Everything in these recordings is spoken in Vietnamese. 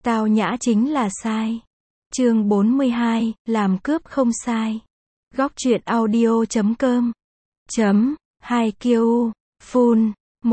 Tao nhã chính là sai. Chương 42, làm cướp không sai. Góc truyện audio.com. 2Q, full,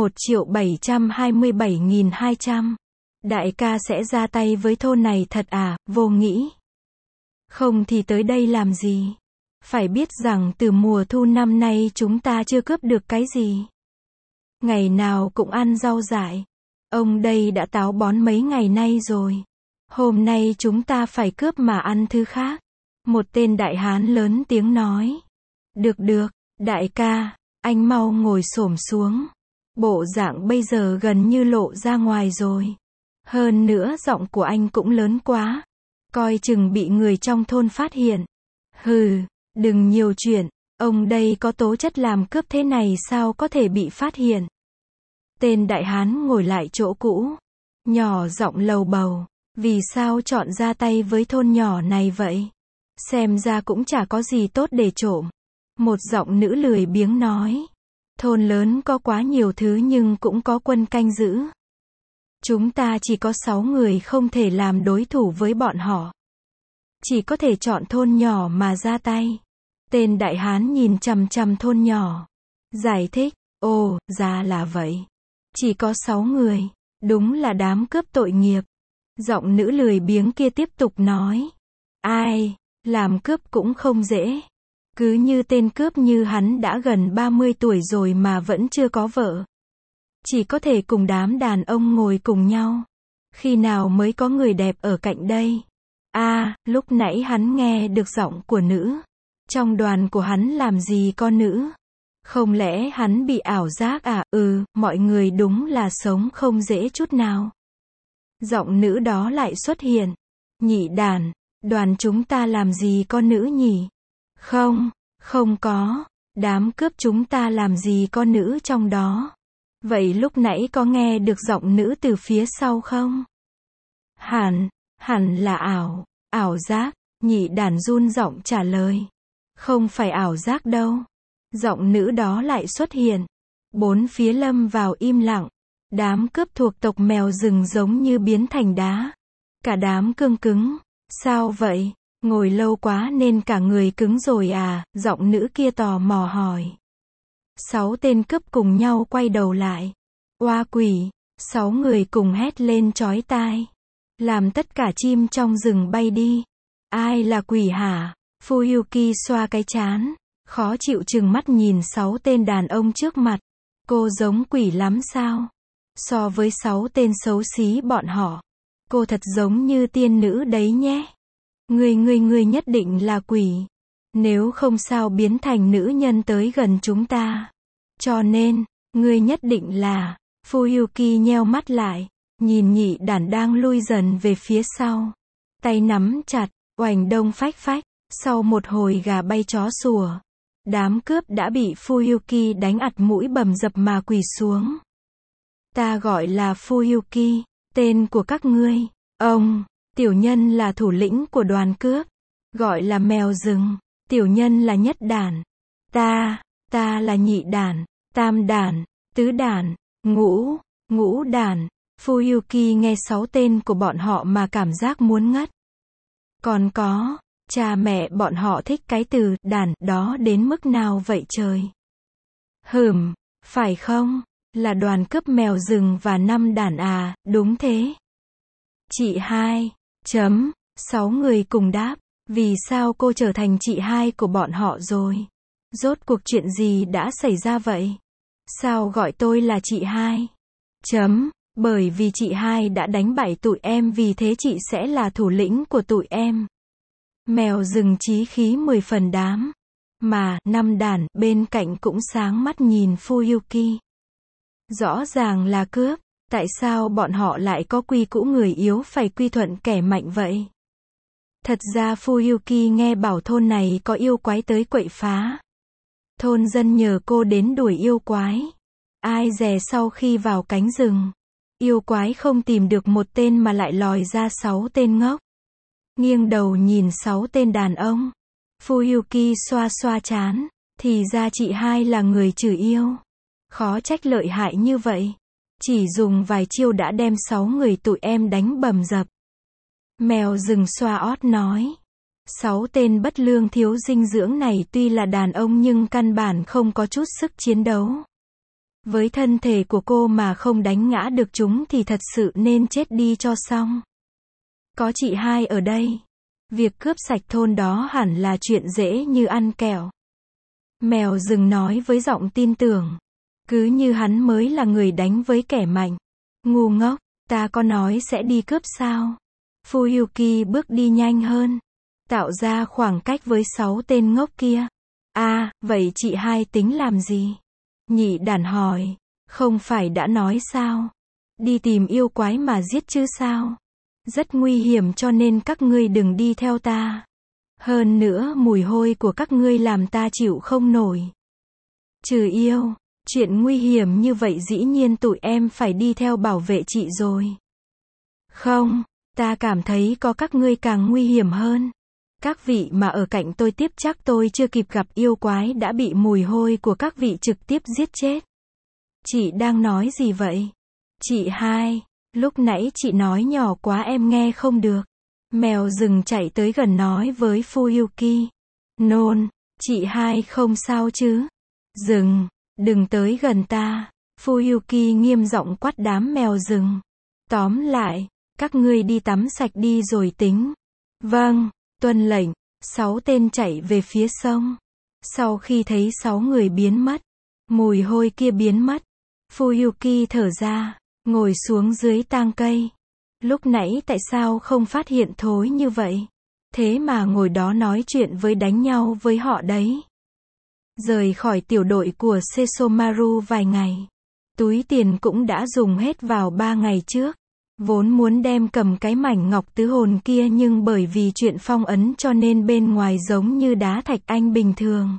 1.727.200. Đại ca sẽ ra tay với thôn này thật à, vô nghĩ. Không thì tới đây làm gì? Phải biết rằng từ mùa thu năm nay chúng ta chưa cướp được cái gì. Ngày nào cũng ăn rau dại. Ông đây đã táo bón mấy ngày nay rồi. Hôm nay chúng ta phải cướp mà ăn thứ khác. Một tên đại hán lớn tiếng nói. Được, đại ca, anh mau ngồi xổm xuống. Bộ dạng bây giờ gần như lộ ra ngoài rồi. Hơn nữa giọng của anh cũng lớn quá. Coi chừng bị người trong thôn phát hiện. Hừ, đừng nhiều chuyện, ông đây có tố chất làm cướp thế này sao có thể bị phát hiện. Tên đại hán ngồi lại chỗ cũ. Nhỏ giọng lầu bầu. Vì sao chọn ra tay với thôn nhỏ này vậy? Xem ra cũng chả có gì tốt để trộm. Một giọng nữ lười biếng nói. Thôn lớn có quá nhiều thứ nhưng cũng có quân canh giữ. Chúng ta chỉ có 6 người không thể làm đối thủ với bọn họ. Chỉ có thể chọn thôn nhỏ mà ra tay. Tên đại hán nhìn chằm chằm thôn nhỏ. Giải thích, ồ, ra là vậy. Chỉ có 6 người, đúng là đám cướp tội nghiệp. Giọng nữ lười biếng kia tiếp tục nói. Ai, làm cướp cũng không dễ. Cứ như tên cướp như hắn đã gần 30 tuổi rồi mà vẫn chưa có vợ. Chỉ có thể cùng đám đàn ông ngồi cùng nhau. Khi nào mới có người đẹp ở cạnh đây? Lúc nãy hắn nghe được giọng của nữ. Trong đoàn của hắn làm gì có nữ? Không lẽ hắn bị ảo giác à? Mọi người đúng là sống không dễ chút nào. Giọng nữ đó lại xuất hiện. Nhị đàn, đoàn chúng ta làm gì có nữ nhỉ? Không có. Đám cướp chúng ta làm gì có nữ trong đó? Vậy lúc nãy có nghe được giọng nữ từ phía sau không? Hẳn là ảo giác. Nhị đàn run giọng trả lời. Không phải ảo giác đâu. Giọng nữ đó lại xuất hiện. Bốn phía lâm vào im lặng. Đám cướp thuộc tộc mèo rừng giống như biến thành đá. Cả đám cương cứng. Sao vậy? Ngồi lâu quá nên cả người cứng rồi à? Giọng nữ kia tò mò hỏi. 6 tên cướp cùng nhau quay đầu lại. Oa quỷ! 6 người cùng hét lên chói tai. Làm tất cả chim trong rừng bay đi. Ai là quỷ hả? Fuyuki xoa cái trán. Khó chịu trừng mắt nhìn 6 tên đàn ông trước mặt. Cô giống quỷ lắm sao? So với 6 tên xấu xí bọn họ. Cô thật giống như tiên nữ đấy nhé. Ngươi nhất định là quỷ. Nếu không sao biến thành nữ nhân tới gần chúng ta. Cho nên, ngươi nhất định là. Fuyuki nheo mắt lại. Nhìn nhị đàn đang lui dần về phía sau. Tay nắm chặt, oành đông phách phách. Sau một hồi gà bay chó sủa. Đám cướp đã bị Fuyuki đánh ặt mũi bầm dập mà quỳ xuống. Ta gọi là Fuyuki, tên của các ngươi. Ông, tiểu nhân là thủ lĩnh của đoàn cướp. Gọi là mèo rừng. Tiểu nhân là nhất đàn. Ta là nhị đàn, tam đàn, tứ đàn, ngũ đàn. Fuyuki nghe 6 tên của bọn họ mà cảm giác muốn ngất. Còn có, cha mẹ bọn họ thích cái từ đàn đó đến mức nào vậy trời? Phải không? Là đoàn cướp mèo rừng và 5 đàn à? Đúng thế. Chị hai. 6 người cùng đáp. Vì sao cô trở thành chị hai của bọn họ rồi? Rốt cuộc chuyện gì đã xảy ra vậy? Sao gọi tôi là chị hai? Bởi vì chị hai đã đánh bại tụi em, vì thế chị sẽ là thủ lĩnh của tụi em. Mèo rừng chí khí 10 phần đám. Mà, 5 đàn bên cạnh cũng sáng mắt nhìn Fuyuki. Rõ ràng là cướp. Tại sao bọn họ lại có quy củ người yếu phải quy thuận kẻ mạnh vậy? Thật ra Fuyuki nghe bảo thôn này có yêu quái tới quậy phá. Thôn dân nhờ cô đến đuổi yêu quái. Ai dè sau khi vào cánh rừng, yêu quái không tìm được một tên mà lại lòi ra 6 tên ngốc. Nghiêng đầu nhìn 6 tên đàn ông. Fuyuki xoa xoa trán. Thì ra chị hai là người trừ yêu. Khó trách lợi hại như vậy. Chỉ dùng vài chiêu đã đem 6 người tụi em đánh bầm dập. Mèo rừng xoa ót nói. 6 tên bất lương thiếu dinh dưỡng này tuy là đàn ông nhưng căn bản không có chút sức chiến đấu. Với thân thể của cô mà không đánh ngã được chúng thì thật sự nên chết đi cho xong. Có chị hai ở đây. Việc cướp sạch thôn đó hẳn là chuyện dễ như ăn kẹo. Mèo rừng nói với giọng tin tưởng. Cứ như hắn mới là người đánh với kẻ mạnh. Ngu ngốc, ta có nói sẽ đi cướp sao? Fuyuki bước đi nhanh hơn. Tạo ra khoảng cách với 6 tên ngốc kia. Vậy chị hai tính làm gì? Nhị đàn hỏi. Không phải đã nói sao? Đi tìm yêu quái mà giết chứ sao? Rất nguy hiểm cho nên các ngươi đừng đi theo ta. Hơn nữa mùi hôi của các ngươi làm ta chịu không nổi. Trừ yêu, chuyện nguy hiểm như vậy dĩ nhiên tụi em phải đi theo bảo vệ chị rồi. Không, ta cảm thấy có các ngươi càng nguy hiểm hơn. Các vị mà ở cạnh tôi tiếp chắc tôi chưa kịp gặp yêu quái đã bị mùi hôi của các vị trực tiếp giết chết. Chị đang nói gì vậy? Chị hai, lúc nãy chị nói nhỏ quá em nghe không được. Mèo rừng chạy tới gần nói với Fuyuki. Nôn, chị hai không sao chứ? Rừng, đừng tới gần ta. Fuyuki nghiêm giọng quát đám mèo rừng. Tóm lại, các ngươi đi tắm sạch đi rồi tính. Vâng, tuân lệnh. 6 tên chạy về phía sông. Sau khi thấy 6 người biến mất, mùi hôi kia biến mất, Fuyuki thở ra, ngồi xuống dưới tang cây. Lúc nãy tại sao không phát hiện thối như vậy? Thế mà ngồi đó nói chuyện với đánh nhau với họ đấy. Rời khỏi tiểu đội của Sesomaru vài ngày. Túi tiền cũng đã dùng hết vào 3 ngày trước. Vốn muốn đem cầm cái mảnh ngọc tứ hồn kia nhưng bởi vì chuyện phong ấn cho nên bên ngoài giống như đá thạch anh bình thường.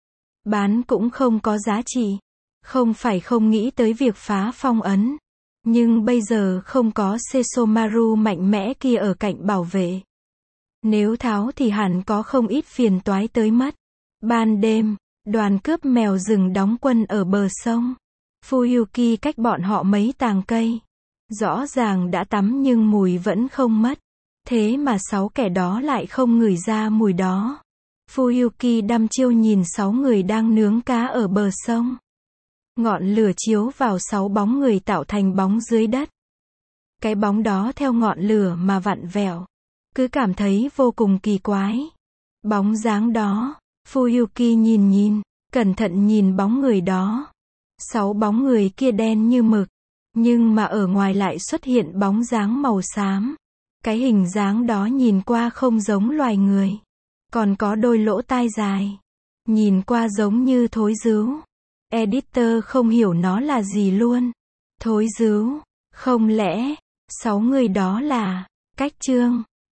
Bán cũng không có giá trị. Không phải không nghĩ tới việc phá phong ấn. Nhưng bây giờ không có Sesomaru mạnh mẽ kia ở cạnh bảo vệ. Nếu tháo thì hẳn có không ít phiền toái tới mất. Ban đêm, đoàn cướp mèo rừng đóng quân ở bờ sông. Fuyuki cách bọn họ mấy tàng cây. Rõ ràng đã tắm nhưng mùi vẫn không mất. Thế mà 6 kẻ đó lại không ngửi ra mùi đó. Fuyuki đăm chiêu nhìn 6 người đang nướng cá ở bờ sông. Ngọn lửa chiếu vào 6 bóng người tạo thành bóng dưới đất. Cái bóng đó theo ngọn lửa mà vặn vẹo. Cứ cảm thấy vô cùng kỳ quái. Bóng dáng đó, Fuyuki nhìn, cẩn thận nhìn bóng người đó. 6 bóng người kia đen như mực. Nhưng mà ở ngoài lại xuất hiện bóng dáng màu xám. Cái hình dáng đó nhìn qua không giống loài người. Còn có đôi lỗ tai dài. Nhìn qua giống như thối dứu. Editor không hiểu nó là gì luôn. Thối dứu, không lẽ 6 người đó là Cách Trương?